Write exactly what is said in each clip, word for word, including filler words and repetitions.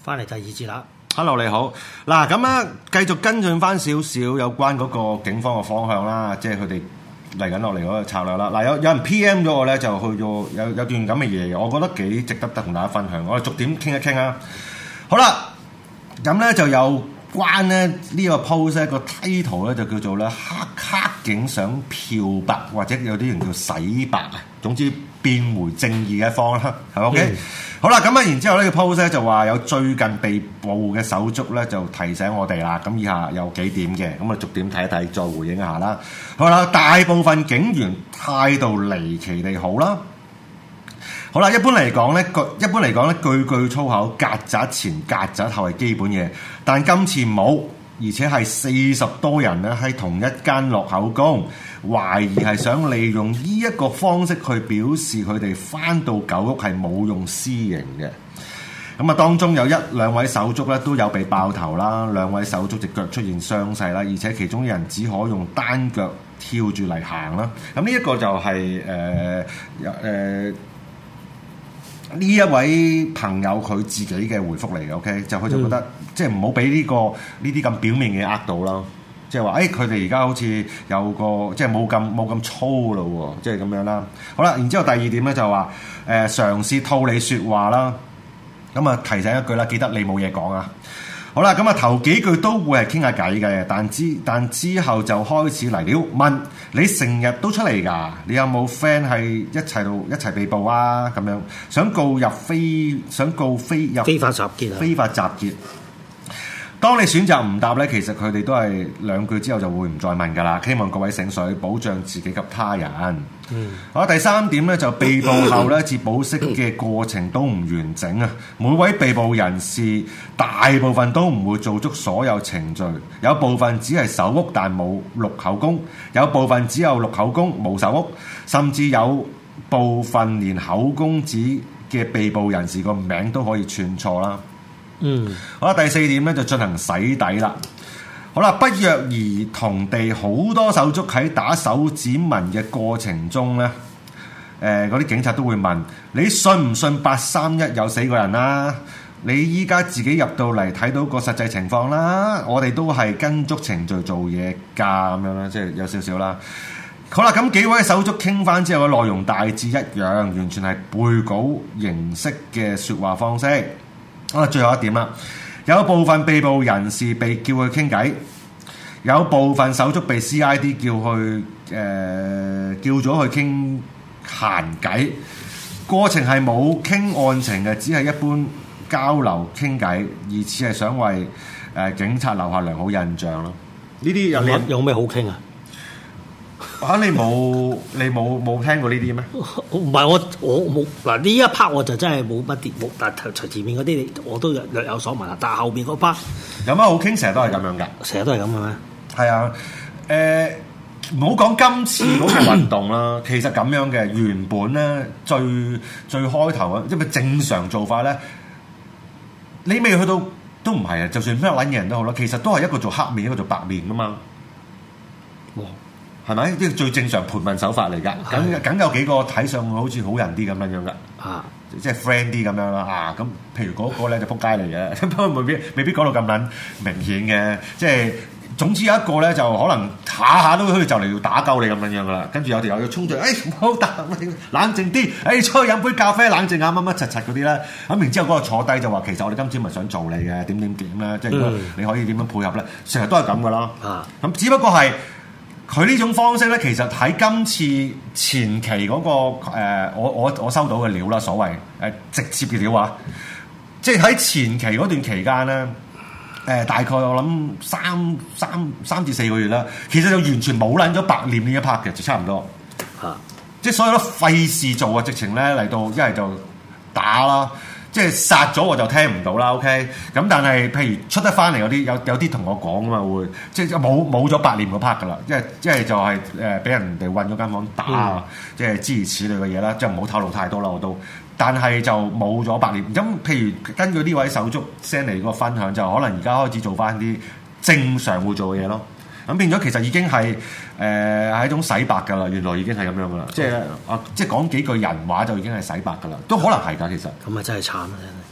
翻嚟第二節啦。 Hello， 你好。嗱，咁啊，繼續跟進翻少少有關嗰個警方嘅方向啦，即係佢哋嚟緊落嚟嗰個策略啦。嗱，有有人 P M 咗我咧，就去咗有有段咁嘅嘢，我覺得幾值得同大家分享。我哋逐點傾一傾啊。好啦，咁咧就有關咧呢個 post 咧個 title 咧就叫做咧黑黑警想漂白，或者有啲人叫洗白啊。總之變回正義嘅一方啦，係咪 OK？、嗯、好啦，咁啊，然之後呢個 post 咧就話有最近被捕嘅手足咧就提醒我哋啦。咁以下有幾點嘅，咁啊逐點睇一睇，再回應一下啦。好啦，大部分警員態度離奇地好啦。好啦，一般嚟講咧，句一般嚟講咧，句句粗口，曱甴前曱甴後係基本嘢，但今次冇，而且係四十多人咧喺同一間落口供。懷疑係想利用呢一個方式去表示佢哋返到狗屋係冇用私刑嘅。咁啊，當中有一兩位手足咧都有被爆頭啦，兩位手足隻腳出現傷勢啦，而且其中一人只可用單腳跳住嚟行啦。咁呢一個就係誒誒呢一位朋友佢自己嘅回覆嚟嘅。OK， 就佢就覺得、嗯、即係唔好俾呢個呢啲咁表面嘅呃到啦。即係話，誒佢哋而家好似有個即係冇咁冇咁粗咯喎，即係咁樣啦。好啦，然之後第二點咧就話，誒、呃、嘗試套你説話啦。咁啊提醒一句啦，記得你冇嘢講啊。好啦，咁啊頭幾句都會係傾下偈嘅，但之但之後就開始嚟了，問你成日都出嚟㗎？你有冇 friend 係一齊度一齊被捕啊？咁樣想告入非想告非入非法集結啊！ 非法集結。當你選擇唔答咧，其實佢哋都係兩句之後就會唔再問㗎啦。希望各位醒水，保障自己及他人。嗯，好，第三點咧就被捕後咧，至保釋嘅過程都唔完整啊。每位被捕人士大部分都唔會做足所有程序，有部分只係手屋但冇錄口供，有部分只有錄口供冇手屋，甚至有部分連口供紙嘅被捕人士個名都可以串錯啦。嗯，好啦，第四點咧就進行洗底啦。好啦，不約而同地好多手足喺打手指紋嘅過程中咧，誒嗰啲警察都會問你信唔信八三一有死過人啦？你依家自己入到嚟睇到個實際情況啦，我哋都係跟足程序做嘢㗎，咁樣啦，即係有少少啦。好啦，咁幾位手足傾翻之後嘅內容大致一樣，完全係背稿形式嘅説話方式。啊，最後一點啦，有部分被捕人士被叫去傾偈，有部分手足被 C I D 叫去誒、呃、叫咗去傾閒偈，過程係冇傾案情嘅，只係一般交流傾偈，而似係想為誒、呃、警察留下良好印象咯。呢啲有有有咩好傾啊？ 嚇！你冇你冇冇聽過呢啲咩？ 唔係我我冇嗱呢一 part 我就真係冇乜啲冇，但係前面嗰啲我都略有所聞啦。但係後面嗰 part 有乜好傾？成日都係咁樣㗎， 成日都係咁嘅咩？ 係啊，誒唔好講今次嗰個運動啦。其實咁樣嘅原本咧，最最開頭啊，因為正常做法咧，你未去到都唔係啊。就算咩撚嘢人都好啦，其實都係一個做黑面，一個做白面㗎嘛。哇！係咪？呢個最正常盤問手法嚟㗎，梗梗有幾個睇上去好似好人啲咁樣樣㗎，啊，即係 friend 啲咁樣啦，啊，咁譬如嗰個咧就撲街嚟嘅，不過未必未必講到咁撚明顯嘅，即係總之有一個咧就可能下下都好似就嚟要打鳩你咁樣樣㗎啦，跟住有條友要衝住，誒唔好打，冷靜啲，誒出去飲杯咖啡冷靜下乜乜柒柒嗰啲咧，咁然之後嗰個坐低就話其實我哋今次唔係想做你嘅，點點點咧，即係如果你可以點樣配合咧，成日都係咁㗎啦，啊，咁只不過係。佢呢種方式咧，其實喺今次前期嗰、那個、呃、我我我收到嘅料啦，所謂誒、呃、直接嘅料啊，即係喺前期嗰段期間咧，誒、呃、大概我諗三三三至四個月啦，其實就完全冇撚咗白臉呢一 part 嘅，就差唔多嚇，啊、即係所有都費事做啊，直情咧嚟到一係就打啦。即係殺咗我就聽唔到啦 ，OK？咁但係譬如出得翻嚟嗰啲，有有啲同我講啊嘛，會即係冇冇咗白臉嗰 part 噶啦，即係即係就係誒俾人哋韞咗間房打啊，嗯、即係諸如此類嘅嘢啦，即係唔好透露太多啦，我都。但係就冇咗白臉。咁譬如根據呢位手足 send 嚟個分享，就可能而家開始做翻啲正常會做嘅嘢咯。咁變咗其實已經係誒係一種洗白㗎啦，原來已經係咁樣㗎啦，即係啊即係講幾句人話就已經係洗白㗎啦，都可能係㗎其實。 咁啊真係慘啊！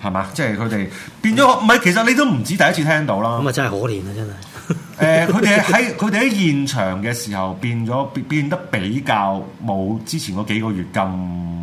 係嘛？即係佢哋變咗，唔係其實你都唔止第一次聽到啦。 咁啊真係可憐啊，真係。 誒，佢哋喺佢哋喺現場嘅時候變咗變變得比較冇之前嗰幾個月咁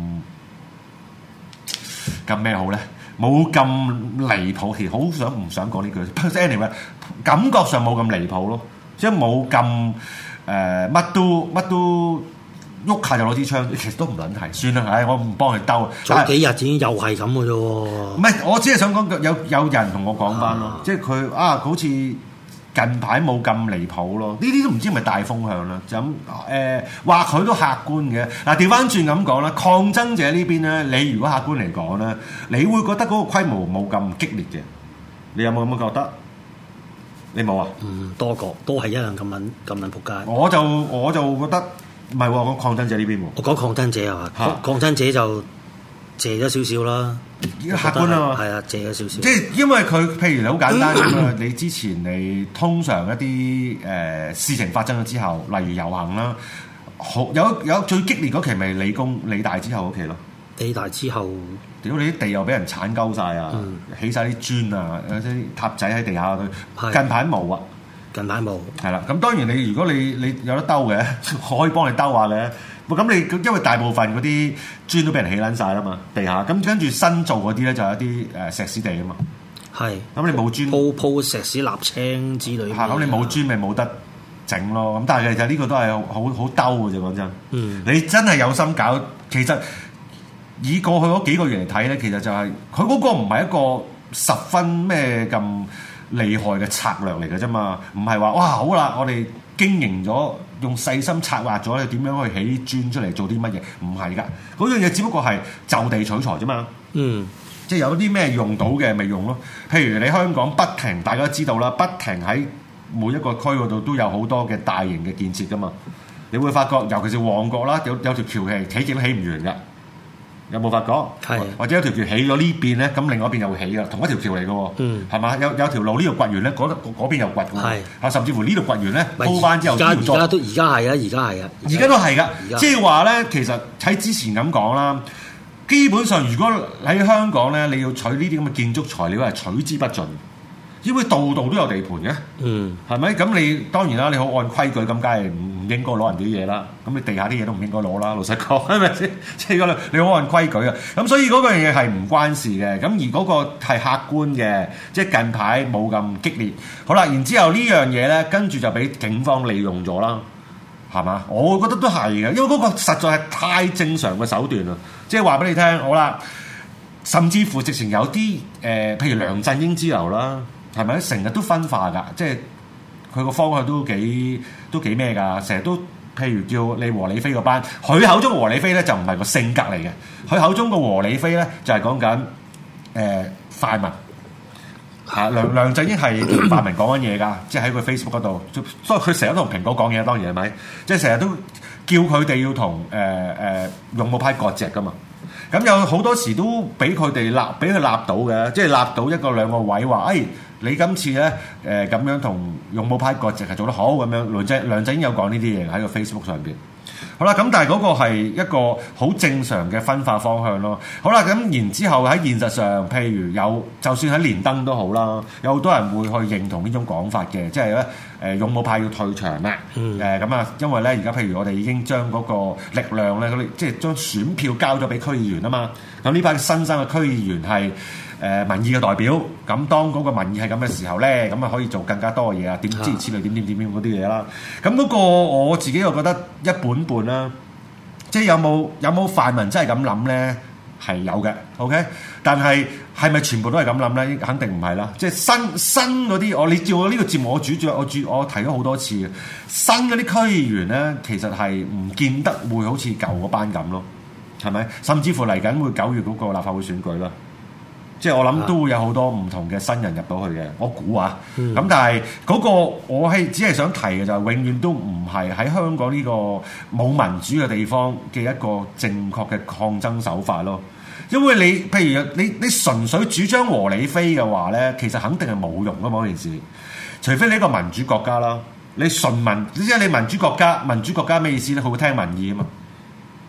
咁咩好咧？冇咁離譜，其實好想唔想講呢句。anyway， 感覺上冇咁離譜咯，即係冇咁誒乜都乜都喐下就攞支槍，其實都唔撚係。算啦，唉，我唔幫佢兜。 早幾日已經又係咁嘅啫喎。 唔係，我只係想講有有人同我講翻咯，即係佢啊，好似近排冇咁離譜咯。呢啲都唔知係咪大風向啦。就咁誒，話佢都客觀嘅。嗱，調翻轉咁講啦，抗爭者呢邊咧，你如果客觀嚟講咧，你會覺得嗰個規模冇咁激烈嘅。你有冇咁嘅覺得？你冇啊？ 嗯，多個都係一樣咁撚咁撚仆街。 我就我就覺得唔係喎，講抗爭者呢邊喎。 我講抗爭者啊，抗爭者就謝咗少少啦。 客觀啊嘛， 係啊，謝咗少少。 即係因為佢，譬如你好簡單咁啊，你之前你通常一啲誒、呃、事情發生咗之後，例如遊行啦，好有有最激烈嗰期咪理工理大之後嗰期咯。 理大之後， 屌你啲地又俾人剷鳩晒啊，嗯、起晒啲磚啊，有啲塔仔喺地下佢。近排冇啊， 近排冇。係啦，咁當然你如果你你有得兜嘅，我可以幫你兜下嘅。咁你因為大部分嗰啲磚都俾人起撚晒啦嘛，地下咁跟住新做嗰啲咧就有一啲誒石屎地啊嘛。係。咁你冇磚鋪鋪石屎瀝青之類。 嚇！咁你冇磚咪冇得整咯。咁但係其實呢個都係好好兜嘅啫，講真。嗯。你真係有心搞，其實以過去嗰幾個月嚟睇咧，其實就係佢嗰個唔係一個十分咩咁厲害嘅策略嚟嘅啫嘛。唔係話哇好啦，我哋經營咗。用細心策劃咗你點樣去起磚出嚟做啲乜嘢？唔係㗎，嗰樣嘢只不過係就地取材啫嘛。嗯，即係有啲咩用到嘅咪用咯。譬如你香港不停，大家都知道啦，不停喺每一個區嗰度都有好多嘅大型嘅建設㗎嘛。你會發覺，尤其是旺角啦，有有條橋係起極都起唔完㗎。有冇發覺？係的或者有條橋起咗呢邊咧，咁另外一邊又會起㗎，同一條橋嚟嘅喎。嗯，係嘛？有有條路呢度掘完咧，嗰嗰邊又掘㗎。係啊，甚至乎呢度掘完咧，鋪翻之後，而家而家都而家係啊，而家係啊，而家都係㗎。即係話咧，其實喺之前咁講啦，基本上如果喺香港咧，你要取呢啲咁嘅建築材料係取之不盡，因為度度都有地盤嘅。嗯，係咪？咁你當然啦，你好按規矩咁，梗係唔唔應該攞人哋啲嘢啦。咁你地下啲嘢都唔應該攞啦。老實講，係咪先？即係嗰度你好按規矩啊。咁所以嗰樣嘢係唔關事嘅。咁而嗰個係客觀嘅，即係近排冇咁激烈。好啦，然之後呢樣嘢咧，跟住就俾警方利用咗啦，係嘛？我覺得都係嘅，因為嗰個實在係太正常嘅手段啦。即係話俾你聽，好啦，甚至乎直情有啲誒、呃，譬如梁振英之流啦，係咪？成日都分化㗎，即係佢個方向都幾都幾咩㗎？成日都譬如叫你和理非嗰班，佢口中和理非咧就唔係個性格嚟嘅，佢口中個和理非咧就係講緊誒泛民嚇。梁梁振英係同泛民講緊嘢㗎，即係喺佢 Facebook 嗰度，所以佢成日都同蘋果講嘢，當然係咪？即係成日都叫佢哋要同誒誒勇武派割席㗎嘛。咁有好多時都俾佢哋立，俾佢立到嘅，即係立到一個兩個位話，誒、哎、你今次咧誒咁樣同勇武派割席係做得好咁樣。梁振梁振英有講呢啲嘢喺個 Facebook 上邊。好啦，咁但係嗰個係一個好正常嘅分化方向咯。好啦，咁然之後喺現實上，譬如有就算喺連登都好啦，有好多人會去認同呢種講法嘅，即係咧誒勇武派要退場啦。誒咁啊，因為咧而家譬如我哋已經將嗰個力量咧，即係將選票交咗俾區議員啊嘛。咁呢班新生嘅區議員係誒、呃、民意嘅代表，咁當嗰個民意係咁嘅時候咧，咁啊可以做更加多嘅嘢啊，點諸如此類點點點點嗰啲嘢啦。咁嗰個我自己又覺得一半半啦，即係有冇有冇泛民真係咁諗咧？係有嘅 ，OK。但係係咪全部都係咁諗咧？肯定唔係啦。即係新新嗰啲，我你照我呢個節目我主著我主我提咗好多次嘅新嗰啲區議員咧，其實係唔見得會好似舊嗰班咁咯，係咪？甚至乎嚟緊會九月嗰個立法會選舉啦。即係我諗都會有好多唔同嘅新人入到去嘅，我估啊。咁、嗯、但係嗰個我係只係想提嘅就係、是、永遠都唔係喺香港呢個冇民主嘅地方嘅一個正確嘅抗爭手法咯。因為你譬如你你純粹主張和理非嘅話咧，其實肯定係冇用㗎嘛，嗰件事。除非你一個民主國家啦，你純民，即係你民主國家，民主國家咩意思咧？佢會聽民意啊嘛。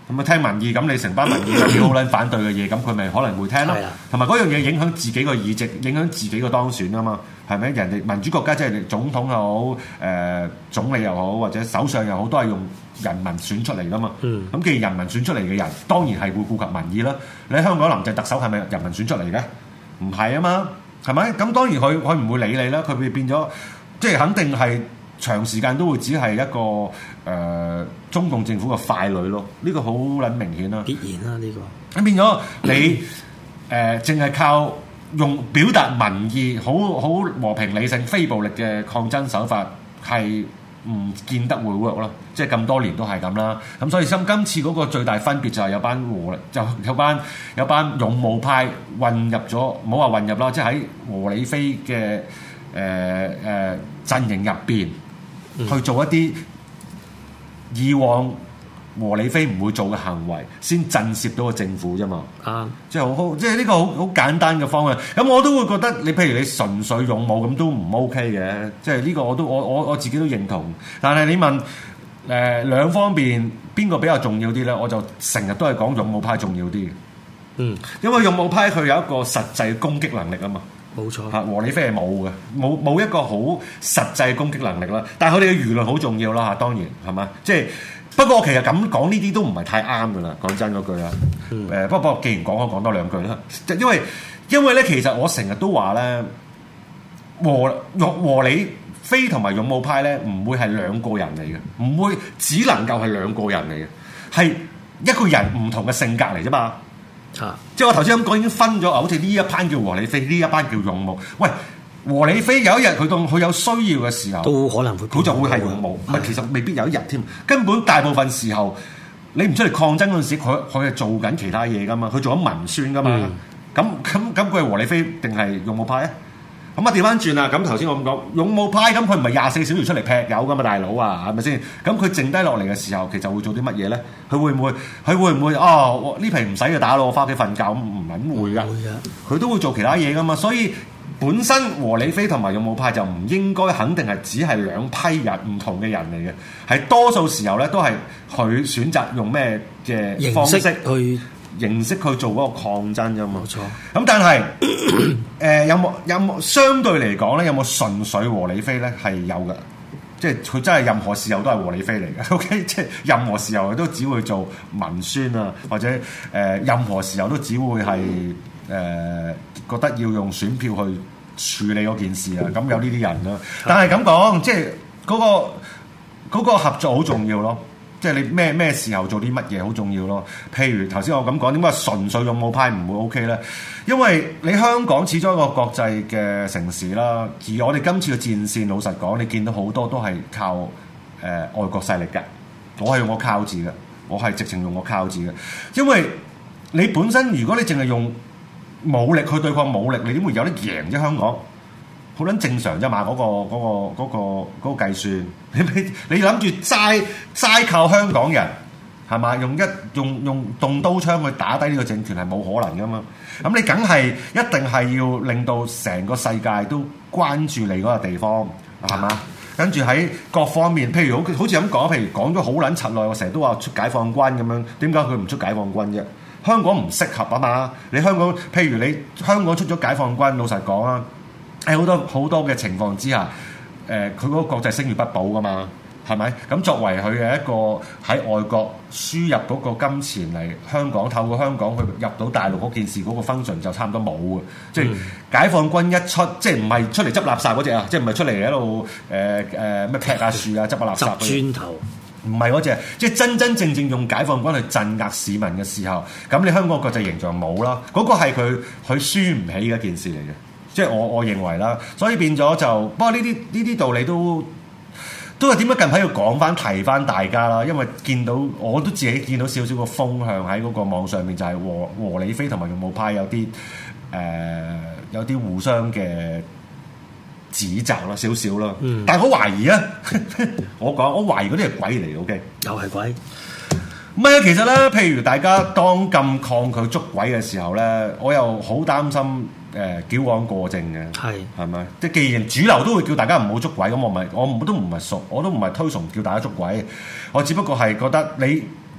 咁啊聽民意，咁你成班民意有啲好撚反對嘅嘢，咁佢咪可能會聽咯。同埋嗰樣嘢影響自己個議席，影響自己個當選啊嘛，係咪？人哋民主國家即係總統又好，誒、呃、總理又好，或者首相又好，都係用人民選出嚟噶嘛。咁、嗯、既然人民選出嚟嘅人，當然係會顧及民意啦。你喺香港林鄭特首係咪人民選出嚟嘅？唔係啊嘛，係咪？咁當然佢佢唔會理你啦，佢會變咗，即係肯定係長時間都會只係一個誒、呃、中共政府嘅傀儡咯。呢、這個好撚明顯啦， 必然啦、啊、呢、這個。咁變咗你誒淨係靠用表達民意，好好和平理性、非暴力嘅抗爭手法係唔見得會 work 咯。即係咁多年都係咁啦。咁所以今今次嗰個最大分別就係有班和就有班有班勇武派混入咗，唔好話混入啦，即係喺和理非嘅誒誒陣營入邊。去做一啲以往和理非唔會做嘅行為，先震懾到個政府啫嘛。啊，即係好好，即係呢個好好簡單嘅方向。咁我都會覺得，你譬如你純粹勇武咁都唔 OK 嘅。即係呢個我都我我我自己都認同。但係你問誒、呃、兩方面邊個比較重要啲咧？我就成日都係講勇武派重要啲。嗯，因為勇武派佢有一個實際攻擊能力啊嘛。冇錯，嚇和理非係冇嘅，冇冇一個好實際攻擊能力啦。但係佢哋嘅輿論好重要啦嚇，當然係嘛？即係不過其實咁講呢啲都唔係太啱㗎啦。講真嗰句啊，誒、嗯、不過不過既然講，我講多兩句啦。因為因為咧，其實我成日都話咧，和和理非同埋勇武派咧，唔會係兩個人嚟嘅，唔會只能夠係兩個人嚟嘅，係一個人唔同嘅性格嚟啫嘛。啊！即係我頭先咁講已經分咗，好似呢一班叫和理非，呢一班叫勇武。喂，和理非有一日佢當佢有需要嘅時候，都可能會佢就會係勇武。唔係，其實未必有一日添。根本大部分時候，你唔出嚟抗爭嗰陣時，佢佢係做緊其他嘢噶嘛，佢做緊文宣噶嘛。咁咁咁，佢係和理非定係勇武派啊？咁啊調翻轉啦！咁頭先我咁講，勇武派咁佢唔係廿四小時出嚟劈友噶嘛，大佬啊，係咪先？咁佢剩低落嚟嘅時候，其實會做啲乜嘢咧？佢會唔會？佢會唔會？哦，呢皮唔使就打咯，我翻屋企瞓覺，唔撚會噶。佢都會做其他嘢噶嘛。所以本身和理非同埋勇武派就唔應該肯定係只係兩批人唔同嘅人嚟嘅，係多數時候咧都係佢選擇用咩嘅方式去。形式去做嗰個抗爭啫嘛，冇錯。咁但係誒、呃、有冇有冇相對嚟講咧？有冇純粹和理非咧？係有嘅，即係佢真係任何時候都係和理非嚟嘅。OK， 即係任何時候都只會做文宣啊，或者誒、呃、任何時候都只會係誒、呃、覺得要用選票去處理嗰件事啊。咁有呢啲人啦，但係咁講，即係嗰、嗰個嗰個合作好重要咯。即係你咩咩時候做啲乜嘢好重要咯？譬如頭先我咁講，點解純粹勇武派唔會 OK 咧？因為你香港始終一個國際嘅城市啦，而我哋今次嘅戰線，老實講，你見到好多都係靠誒、呃、外國勢力嘅。我係用個靠字嘅，我係直情用個靠字嘅。因為你本身如果你淨係用武力去對抗武力，你點會有得贏啫？香港好撚正常啫嘛，嗰、嗰個嗰、嗰個嗰、嗰個嗰個計算。你你諗住齋齋靠香港人係嘛？用一用用動刀槍去打低呢個政權係冇可能噶嘛？咁你梗係一定係要令到成個世界都關注你嗰個地方係嘛？跟住喺各方面，譬如好好似咁講，譬如講咗好撚柒耐，我成日都話出解放軍咁樣，點解佢唔出解放軍啫？香港唔適合啊嘛！你香港譬如你香港出咗解放軍，老實講啊，喺好多好多嘅情況之下。誒佢嗰個國際聲譽不保噶嘛，係咪？咁作為佢嘅一個喺外國輸入嗰個金錢嚟香港，透過香港去入到大陸嗰件事，嗰、嗰個 function 就差唔多冇嘅。即係、嗯、解放軍一出，即係唔係出嚟執垃圾嗰隻啊？即係唔係出嚟喺度誒誒咩劈下樹啊、執下垃圾？執磚頭唔係嗰隻，即係真真正正用解放軍去鎮壓市民嘅時候，咁你香港國際形象冇啦。嗰、嗰個係佢佢輸唔起嘅一件事嚟嘅。即係我我認為啦，所以變咗就，不過呢啲呢啲道理都都係點解近排要講翻提翻大家啦？因為見到我都自己見到少少個風向喺嗰個網上面，就係和和理非同埋勇武派有啲誒、呃、有啲互相嘅指責啦，少少啦。嗯、但係我懷疑啊，我講我懷疑嗰啲係鬼嚟嘅 ，OK？又係鬼。唔係啊，其實咧，譬如大家當咁抗拒捉鬼嘅時候咧，我又好擔心。誒、呃、矯枉過正嘅，係係咪？即係既然主流都會叫大家唔好捉鬼，咁我咪我都唔係熟，我都唔係推崇叫大家捉鬼。我只不過係覺得你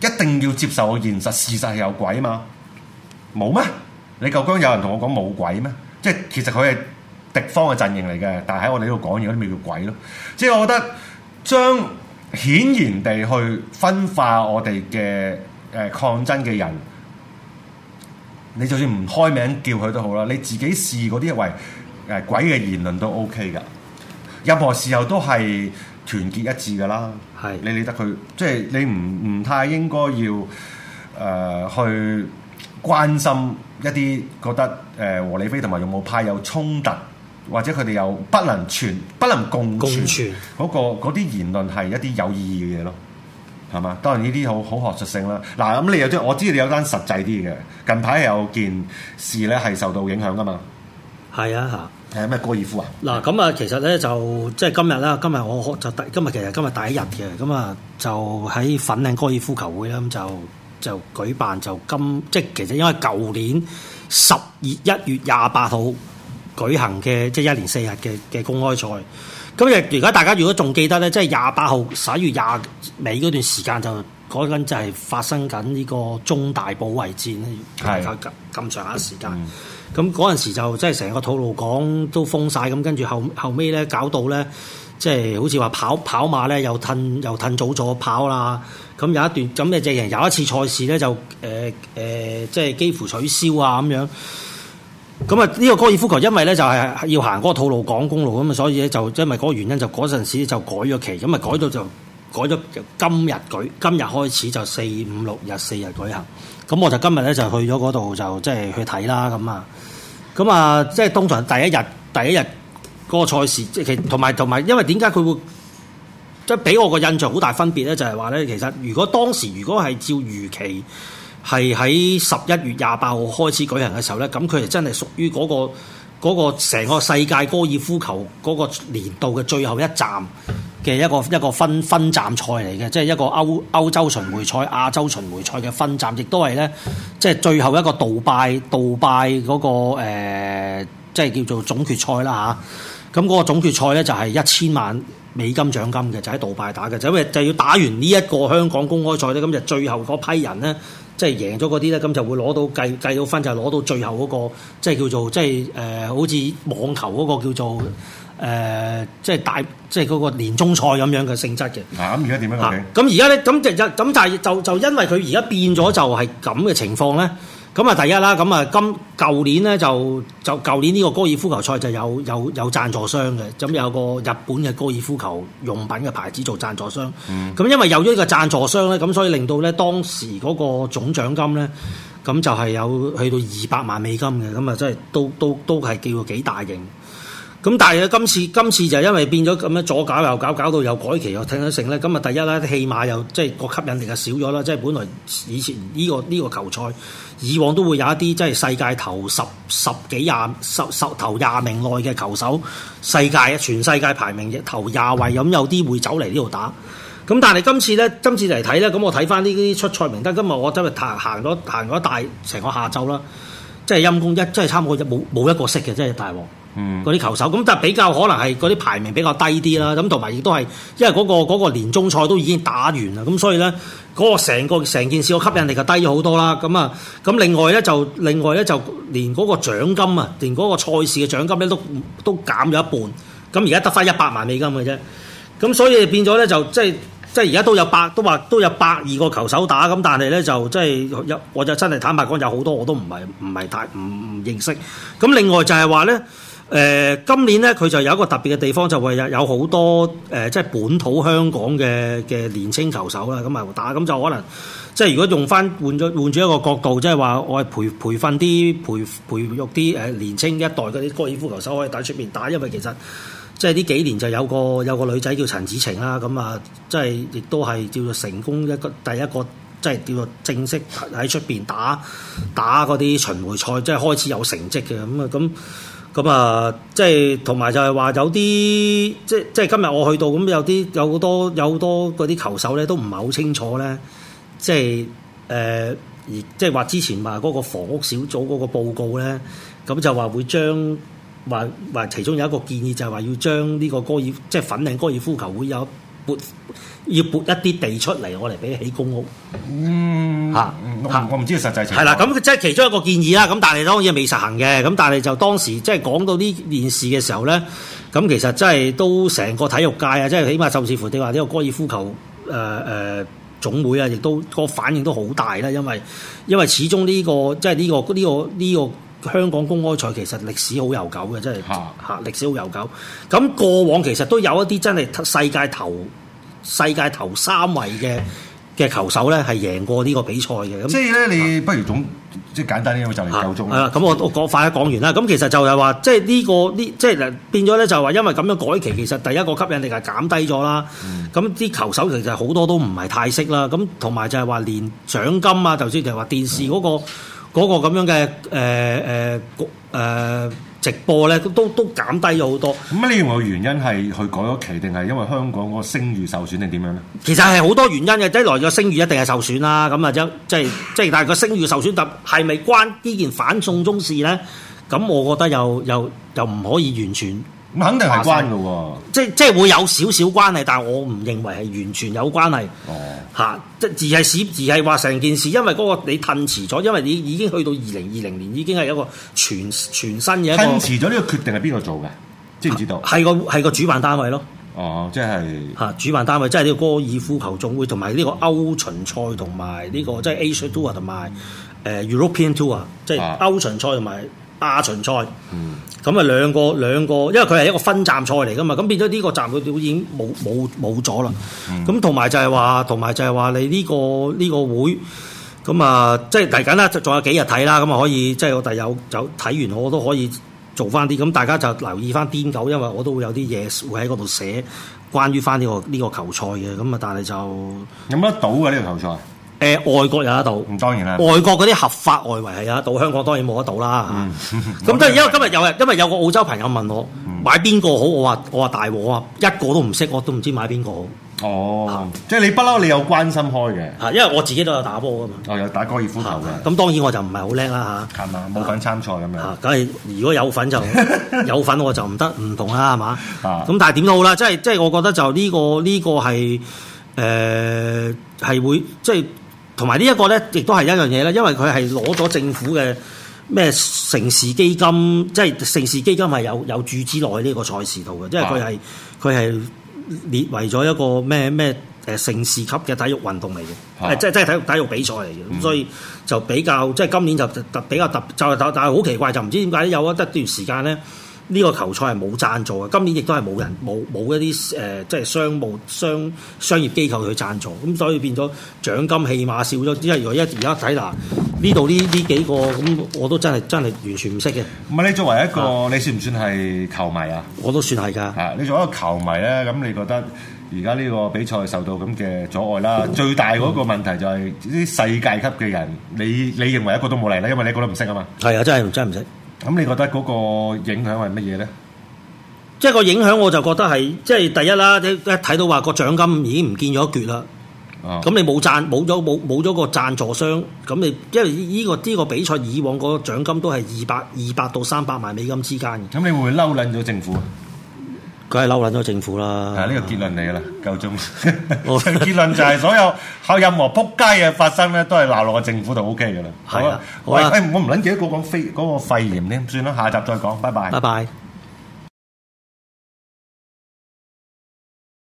一定要接受個現實，事實係有鬼嘛？冇咩？你舊剛有人同我講冇鬼咩？即係其實佢係敵方嘅陣營嚟嘅，但係喺我哋呢度講嘢嗰啲咪叫鬼咯。即係我覺得將顯然地去分化我哋嘅誒抗爭嘅人，你就算唔開名叫佢都好啦，你自己視嗰啲為誒鬼嘅言論都 OK 噶。任何時候都係團結一致噶啦。係你理得佢，即係你唔唔太應該要誒、呃、去關心一啲覺得誒、呃、和理非同埋勇武派有衝突，或者佢哋又不能存不能共存嗰、那個嗰啲言論係一啲有意義嘅嘢咯，係嘛？當然呢啲好好學術性啦。嗱咁你有啲我知你有單實際啲嘅，近排有件事咧係受到影響噶嘛？係啊嚇。係咩高爾夫啊？嗱咁啊，其實咧就即係今日啦，今日我就第今日其實今日第一日嘅，咁啊就喺粉嶺高爾夫球會啦，咁就就舉辦就今即係其實因為舊年十月一月廿八號舉行嘅即係一連四日嘅嘅公開賽，咁亦而家大家如果仲記得咧，即係廿八號十一月廿尾嗰段時間就嗰陣就係發生緊呢個中大保衛戰咧，係咁咁長下時間。嗯咁嗰陣時就即係成個吐露港都封晒，咁跟住後後尾咧搞到咧，即係好似話跑跑馬咧又褪又褪早咗跑啦。咁有一段咁嘅即係有一次賽事咧就誒誒、呃呃、即係幾乎取消啊咁樣。咁啊呢個高爾夫球因為咧就係要行嗰個吐露港公路咁啊，所以咧就因為嗰個原因就嗰陣時就改咗期，咁啊改到就改咗今日舉今日開始就四五六日四日舉行。咁我就今日咧就去咗嗰度就即係去睇啦咁啊，咁啊即係通常第一日第一日嗰個賽事，即係同埋同埋，因為點解佢會即係俾我個印象好大分別咧？就係話咧，其實如果當時如果係照預期係喺十一月廿八號開始舉行嘅時候咧，咁佢係真係屬於嗰個嗰個成個世界高爾夫球嗰個年度嘅最後一站嘅一個一個分分站賽嚟嘅，即係一個歐歐洲巡迴賽、亞洲巡迴賽嘅分站，亦都係咧，即係最後一個杜拜杜拜嗰、那個、呃、即係叫做總決賽啦嚇。咁、啊、嗰個總決賽咧就係一千萬美金獎金嘅，就喺杜拜打嘅，就因為就要打完呢一個香港公開賽咧，咁就最後嗰批人咧，即係贏咗嗰啲咧，咁就會攞到計計到分，就係攞到最後嗰、那個，即係叫做即係誒、呃，好似網球嗰個叫做。誒、呃，即係大，即係嗰個年終賽咁樣嘅性質嘅。啊，咁而家點樣嘅？咁而家咧，咁就就咁，但係就就因為佢而家變咗，就係咁嘅情況咧。咁啊，第一啦，咁啊，今舊年咧就就舊年呢個高爾夫球賽就有有有贊助商嘅，咁有個日本嘅高爾夫球用品嘅牌子做贊助商。咁、嗯、因為有咗呢個贊助商咧，咁所以令到咧當時嗰個總獎金咧，咁就係有去到二百萬美金嘅，咁啊，真係都都都係叫做幾大型。咁但係咧，今次今次就因為變咗咁樣左搞右搞，搞到又改期又聽得成咧。咁啊，第一啦，啲戲碼又即係個吸引力就少咗啦。即係本來以前呢個呢個球賽，以往都會有一啲即係世界頭十十幾廿十十頭廿名內嘅球手，世界全世界排名頭廿位，咁有啲會走嚟呢度打。咁但係今次咧，今次嚟睇咧，咁我睇翻呢啲出賽名單，今日我真係行行咗行咗大成個下晝啦，即係陰公一，即係差唔多冇冇一個識嘅，即係大鑊。嗯，嗰啲球手咁，但係比較可能係嗰啲排名比較低啲啦。咁同埋亦都係因為嗰、嗰個嗰個年終賽都已經打完啦，咁所以咧嗰、嗰個成個成件事個吸引力就低咗好多啦。咁啊，咁另外咧就另外咧就連嗰個獎金啊，連嗰個賽事嘅獎金咧都都減咗一半。咁而家得翻一百萬美金嘅啫。咁所以變咗咧就即係即係而家都有百都話都有百二個球手打。咁但係咧就即係有我就真係坦白講有好多我都唔係唔係太唔唔認識。咁另外就係話咧。誒、呃、今年咧佢就有一個特別嘅地方，就會有有好多誒、呃、即係本土香港嘅嘅年青球手啦，咁啊打，咁就可能即係如果用翻換咗換咗一個角度，即係話我係培培訓啲培培育啲誒年青一代嗰啲高爾夫球手可以喺出邊打，因為其實即係呢幾年就有個有個女仔叫陳子晴啦，咁啊即係亦都係叫做成功一個第一個即係叫做正式喺出邊打打嗰啲巡迴賽，即係開始有成績嘅咁啊咁。咁啊，即係同埋就係話有啲，即係即係今日我去到咁有啲有好多有好多嗰啲球手咧，都唔係好清楚咧，即係誒、呃、而即係話之前話嗰個房屋小組嗰個報告咧，咁就話會將話話其中有一個建議就係話要將呢個高爾即係粉嶺高爾夫球會有撥要撥一啲地出嚟，我嚟俾起公屋。 嗯嚇嚇，我唔知實際情況。 係啦，咁即係其中一個建議啦。咁但係當然未實行嘅。咁但係就當時即係講到呢件事嘅時候咧，咁其實真係都成個體育界啊，即係起碼甚至乎你話呢個高爾夫球誒誒、呃呃、總會啊，亦都個反應都好大啦。因為因為始終呢、這個即係呢個呢、這個呢、這個香港公開賽其實歷史好悠久嘅，真係嚇歷史好悠久。咁過往其實都有一啲真係世界頭世界頭三位嘅嘅球手咧，係贏過呢個比賽嘅。咁即係咧，你不如總即係簡單啲，我就嚟夠鐘。 係啦，咁我我講快啲講完啦。咁其實就係話，即係呢個呢，即係變咗咧，就係話因為咁樣改期，其實第一個吸引力係減低咗啦。咁啲、嗯、球手其實好多都唔係太識啦。咁同埋就係話連獎金啊，頭先就係話電視嗰、嗰個。嗰個咁樣嘅誒誒誒直播咧，都都都減低咗好多。 咁你認為原因係佢改咗期，定係因為香港個聲譽受損，定點樣咧？ 其實係好多原因嘅，即係來個聲譽一定係受損啦。咁啊，即即係即係，但係個聲譽受損，但係咪關呢件反送中事咧？咁我覺得又又又唔可以完全。 咁肯定係關嘅喎， 即即係會有少少關係，但係我唔認為係完全有關係。 哦， 嚇，即而係使而係話成件事，因為嗰個你褪遲咗，因為你已經去到二零二零年，已經係一個全全新嘅一個。褪遲咗呢個決定係邊個做嘅？知唔知道？ 係個係個主辦單位咯。 哦，即係嚇主辦單位，即係呢個高爾夫球總會同埋呢個歐巡賽同埋呢個即係 Asia Tour 同埋誒 European Tour，即係歐巡賽同埋亞巡賽。嗯。咁啊兩個兩個，因為佢係一個分站賽嚟噶嘛，咁變咗呢個站佢已經冇冇冇咗啦。咁同埋就係話，同埋就係話你呢個呢個會，咁啊即係嚟緊啦，仲有幾日睇啦，咁啊可以即係我哋有有睇完，我都可以做翻啲。咁大家就留意翻癲狗，因為我都會有啲嘢會喺嗰度寫關於翻呢個呢個球賽嘅。咁啊，但係就有乜得賭嘅呢個球賽？ 誒、呃、外國有得賭， 咁當然啦。外國嗰啲合法外圍係有得賭，香港當然冇得賭啦嚇。咁即係因為今日有因為有個澳洲朋友問我、嗯、買邊個好，我話我話大鑊啊，一個都唔識，我都唔知買邊個好。 哦， 啊、 即係你不嬲，你有關心開嘅。 嚇，因為我自己都有打波噶嘛。 哦，有打高爾夫球嘅。 咁當然我就唔係好叻啦嚇。 係嘛，冇份參賽咁樣。 嚇，梗係如果有份就有份我就唔得唔同啦係嘛。咁、 啊、 但係點都好啦，即係即係我覺得就呢、呢個呢、呢個係誒係會即係。同埋呢一個咧，亦都係一樣嘢咧，因為佢係攞咗政府嘅咩城市基金，即係城市基金係有有注資內呢個賽事度嘅，即係佢係佢係列為咗一個咩咩誒城市級嘅體育運動嚟嘅，係即係即係體育體育比賽嚟嘅，咁、嗯、所以就比較即係今年就特比較特就係但係好奇怪，就唔知點解有一段時間咧。呢個球賽係冇贊助嘅，今年亦都係冇人冇冇一啲誒、呃，即係商務商商業機構去贊助，咁所以變咗獎金起碼少咗。因為如果一而家睇嗱呢度呢呢幾個咁，我都真係真係完全唔識嘅。 唔係你作為一個，啊、你算唔算係球迷啊？我都算係㗎。啊，你作為一個球迷咧，咁你覺得而家呢個比賽受到咁嘅阻礙啦？嗯、最大嗰個問題就係啲世界級嘅人，你你認為一個都冇嚟咧，因為你覺得唔識啊嘛。係啊，真係真係唔識。咁你覺得嗰個影響係乜嘢咧？即係個影響，我就覺得係即係第一啦，一睇到話個獎金已經唔見咗一橛啦。哦，咁你冇贊冇咗冇冇咗個贊助商，咁你因為呢個呢個比賽以往個獎金都係二百二百到三百萬美金之間嘅。咁你會唔會嬲撚咗政府啊？梗係嬲撚咗政府啦！係呢個結論嚟㗎啦，夠鐘。結論就係所有靠任何撲街嘅發生咧，都係鬧落個政府度 O K 㗎啦。係啊，喂，誒我唔撚記得講講肺嗰個肺炎咧，算啦，下集再講，拜拜。拜拜。